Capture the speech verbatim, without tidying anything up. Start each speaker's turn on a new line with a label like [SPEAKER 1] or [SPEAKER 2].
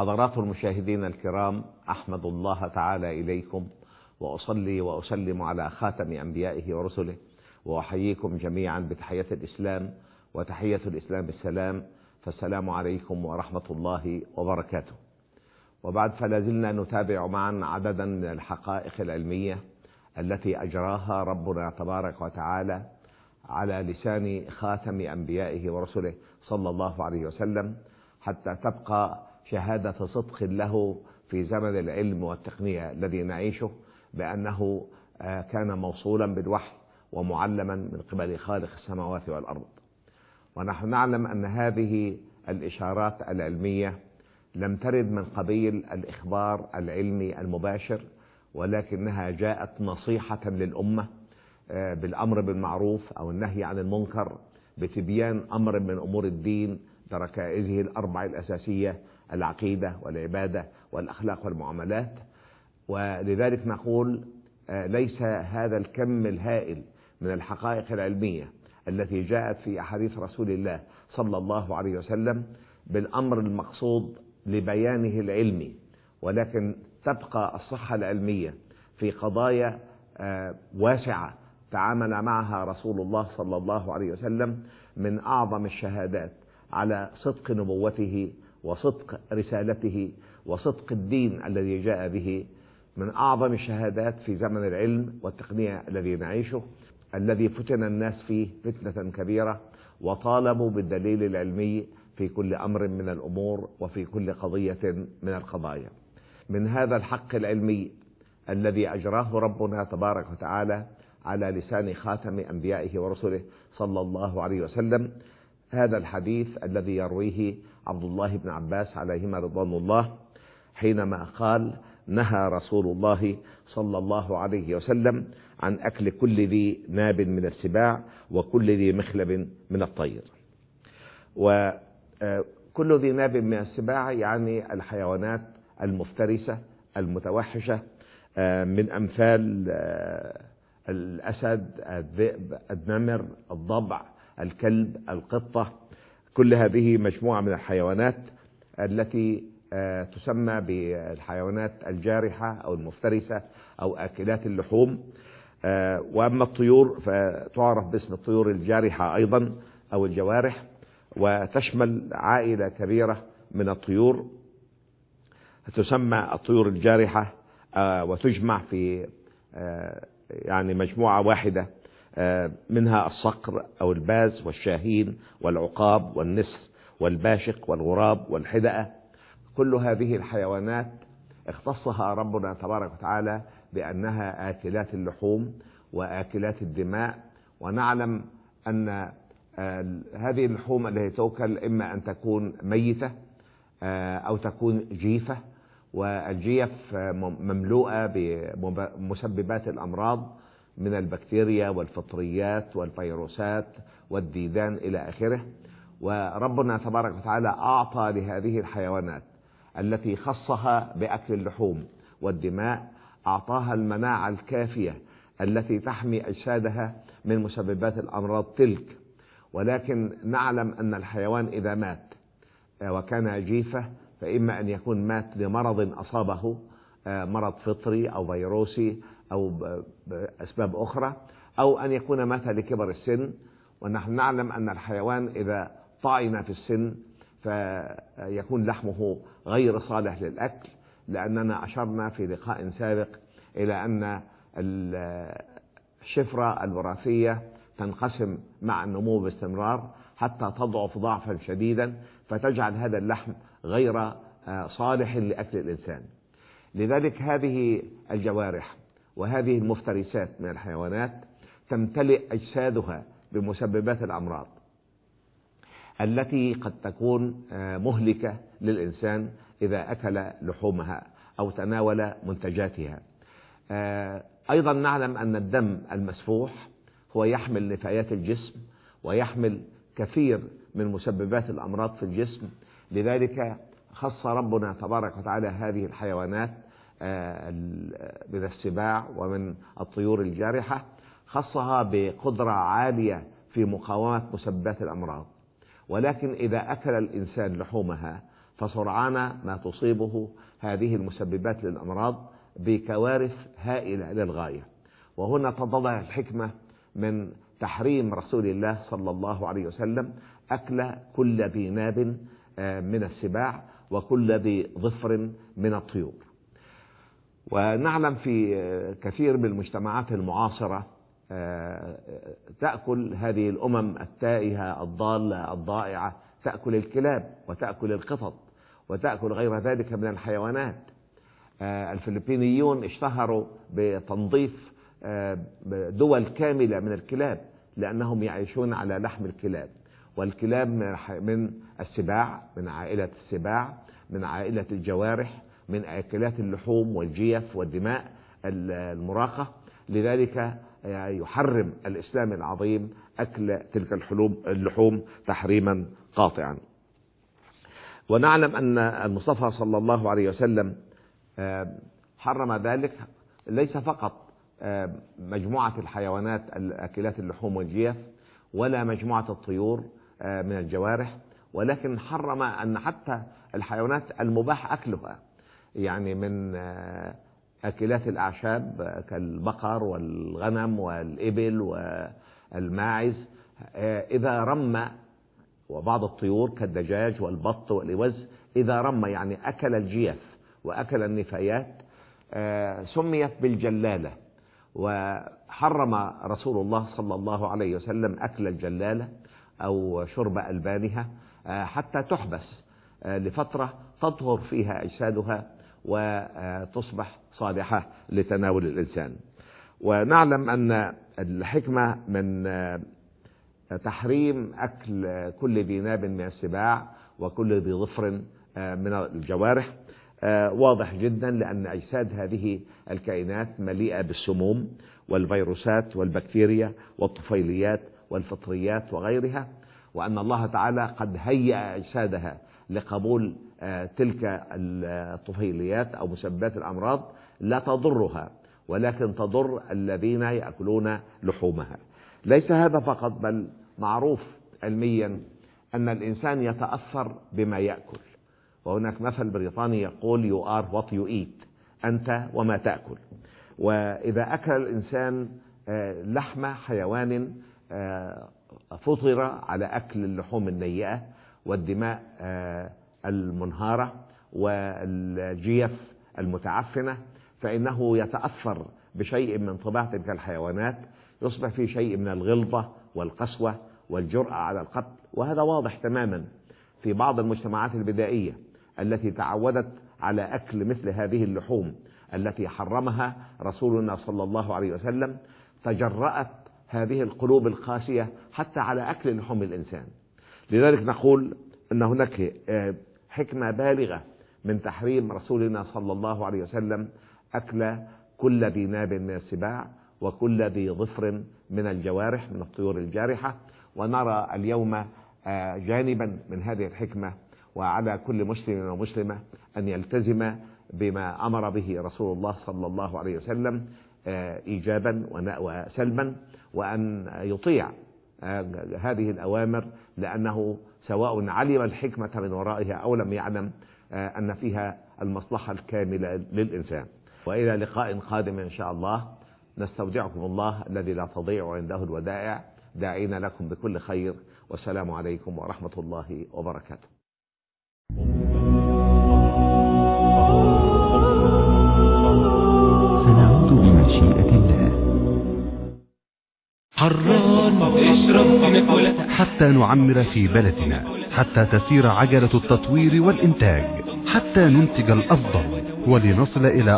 [SPEAKER 1] حضرات المشاهدين الكرام، أحمد الله تعالى إليكم وأصلي وأسلم على خاتم أنبيائه ورسله، وأحييكم جميعا بتحية الإسلام، وتحية الإسلام السلام، فالسلام عليكم ورحمة الله وبركاته. وبعد، فلا زلنا نتابع معا عددا من الحقائق العلمية التي أجراها ربنا تبارك وتعالى على لسان خاتم أنبيائه ورسله صلى الله عليه وسلم، حتى تبقى شهادة صدق له في زمن العلم والتقنية الذي نعيشه، بأنه كان موصولا بالوحي ومعلما من قبل خالق السماوات والأرض. ونحن نعلم أن هذه الإشارات العلمية لم ترد من قبيل الإخبار العلمي المباشر، ولكنها جاءت نصيحة للأمة بالأمر بالمعروف أو النهي عن المنكر، بتبيان أمر من أمور الدين بركائزه الأربع الأساسية: العقيدة والعبادة والأخلاق والمعاملات. ولذلك نقول ليس هذا الكم الهائل من الحقائق العلمية التي جاءت في أحاديث رسول الله صلى الله عليه وسلم بالأمر المقصود لبيانه العلمي، ولكن تبقى الصحة العلمية في قضايا واسعة تعامل معها رسول الله صلى الله عليه وسلم من أعظم الشهادات على صدق نبوته وصدق رسالته وصدق الدين الذي جاء به، من أعظم الشهادات في زمن العلم والتقنية الذي نعيشه، الذي فتن الناس فيه فتنة كبيرة، وطالبوا بالدليل العلمي في كل أمر من الأمور وفي كل قضية من القضايا. من هذا الحق العلمي الذي أجراه ربنا تبارك وتعالى على لسان خاتم أنبيائه ورسله صلى الله عليه وسلم هذا الحديث الذي يرويه عبد الله بن عباس عليهما رضوان الله، حينما قال: نهى رسول الله صلى الله عليه وسلم عن أكل كل ذي ناب من السباع وكل ذي مخلب من الطير. وكل ذي ناب من السباع يعني الحيوانات المفترسة المتوحشة، من أمثال الأسد، الذئب، النمر، الضبع، الكلب، القطة. كل هذه مجموعة من الحيوانات التي تسمى بالحيوانات الجارحة أو المفترسة أو آكلات اللحوم. وأما الطيور فتعرف باسم الطيور الجارحة أيضا أو الجوارح، وتشمل عائلة كبيرة من الطيور تسمى الطيور الجارحة، وتجمع في يعني مجموعة واحدة، منها الصقر أو الباز والشاهين والعقاب والنسر والباشق والغراب والحدأة. كل هذه الحيوانات اختصها ربنا تبارك وتعالى بأنها آكلات اللحوم وآكلات الدماء. ونعلم أن هذه اللحوم التي تؤكل إما أن تكون ميتة أو تكون جيفة، والجيف مملوءة بمسببات الأمراض من البكتيريا والفطريات والفيروسات والديدان إلى آخره. وربنا تبارك وتعالى أعطى لهذه الحيوانات التي خصها بأكل اللحوم والدماء، أعطاها المناعة الكافية التي تحمي أجسادها من مسببات الأمراض تلك. ولكن نعلم أن الحيوان إذا مات وكان جيفة، فإما أن يكون مات لمرض أصابه، مرض فطري أو فيروسي أو بأسباب أخرى، أو أن يكون مات لكبر السن. ونحن نعلم أن الحيوان إذا طعن في السن فيكون لحمه غير صالح للأكل، لأننا أشرنا في لقاء سابق إلى أن الشفرة الوراثية تنقسم مع النمو باستمرار حتى تضعف ضعفا شديدا، فتجعل هذا اللحم غير صالح لأكل الإنسان. لذلك هذه الجوارح وهذه المفترسات من الحيوانات تمتلئ أجسادها بمسببات الأمراض التي قد تكون مهلكة للإنسان إذا أكل لحومها أو تناول منتجاتها. أيضا نعلم أن الدم المسفوح هو يحمل نفايات الجسم ويحمل كثير من مسببات الأمراض في الجسم. لذلك خص ربنا تبارك وتعالى هذه الحيوانات من السباع ومن الطيور الجارحة، خصها بقدرة عالية في مقاومة مسببات الأمراض. ولكن إذا أكل الإنسان لحومها فسرعان ما تصيبه هذه المسببات للأمراض بكوارث هائلة للغاية. وهنا تتضح الحكمة من تحريم رسول الله صلى الله عليه وسلم أكل كل ذي ناب من السباع وكل ذي ظفر من الطيور. ونعلم في كثير من المجتمعات المعاصرة تأكل هذه الأمم التائهة الضالة الضائعة، تأكل الكلاب وتأكل القطط وتأكل غير ذلك من الحيوانات. الفلبينيون اشتهروا بتنظيف دول كاملة من الكلاب لأنهم يعيشون على لحم الكلاب. والكلاب من السباع، من عائلة السباع، من عائلة الجوارح، من أكلات اللحوم والجيف والدماء المراقة. لذلك يحرم الإسلام العظيم أكل تلك اللحوم تحريما قاطعا. ونعلم أن المصطفى صلى الله عليه وسلم حرم ذلك ليس فقط مجموعة الحيوانات الأكلات اللحوم والجيف ولا مجموعة الطيور من الجوارح، ولكن حرم أن حتى الحيوانات المباح أكلها، يعني من أكلات الأعشاب كالبقر والغنم والإبل والماعز إذا رمى، وبعض الطيور كالدجاج والبط والإوز إذا رمى يعني أكل الجيف وأكل النفايات سميت بالجلالة. وحرم رسول الله صلى الله عليه وسلم أكل الجلالة أو شرب ألبانها حتى تحبس لفترة تطهر فيها أجسادها وتصبح صالحة لتناول الإنسان. ونعلم أن الحكمة من تحريم أكل كل ذي ناب من السباع وكل ذي ظفر من الجوارح واضح جدا، لأن أجساد هذه الكائنات مليئة بالسموم والفيروسات والبكتيريا والطفيليات والفطريات وغيرها، وأن الله تعالى قد هيأ أجسادها لقبول تلك الطفيليات أو مسببات الأمراض لا تضرها ولكن تضر الذين يأكلون لحومها. ليس هذا فقط، بل معروف علميا أن الإنسان يتأثر بما يأكل، وهناك مثل بريطاني يقول you are what you eat، أنت وما تأكل. وإذا أكل الإنسان لحم حيوان فطر على أكل اللحوم النيئة والدماء المنهارة والجيف المتعفنة، فإنه يتأثر بشيء من طباع تلك الحيوانات، يصبح فيه شيء من الغلظة والقسوة والجرأة على القتل. وهذا واضح تماما في بعض المجتمعات البدائية التي تعودت على أكل مثل هذه اللحوم التي حرمها رسولنا صلى الله عليه وسلم. تجرأت هذه القلوب القاسية حتى على أكل لحوم الإنسان. لذلك نقول أن هناك حكمة بالغة من تحريم رسولنا صلى الله عليه وسلم أكل كل ذي ناب من السباع وكل ذي ظفر من الجوارح من الطيور الجارحة. ونرى اليوم جانبا من هذه الحكمة، وعلى كل مسلم ومسلمة أن يلتزم بما أمر به رسول الله صلى الله عليه وسلم إيجابا وسلبا، وأن يطيع هذه الأوامر، لأنه سواء علم الحكمة من ورائها أو لم يعلم أن فيها المصلحة الكاملة للإنسان. وإلى لقاء قادم إن شاء الله، نستودعكم الله الذي لا تضيع عنده الودائع، داعين لكم بكل خير، والسلام عليكم ورحمة الله وبركاته.
[SPEAKER 2] سنعود بمشيئة الله. حران اشرب في حتى نعمر في بلدنا، حتى تسير عجلة التطوير والإنتاج، حتى ننتج الأفضل ولنصل إلى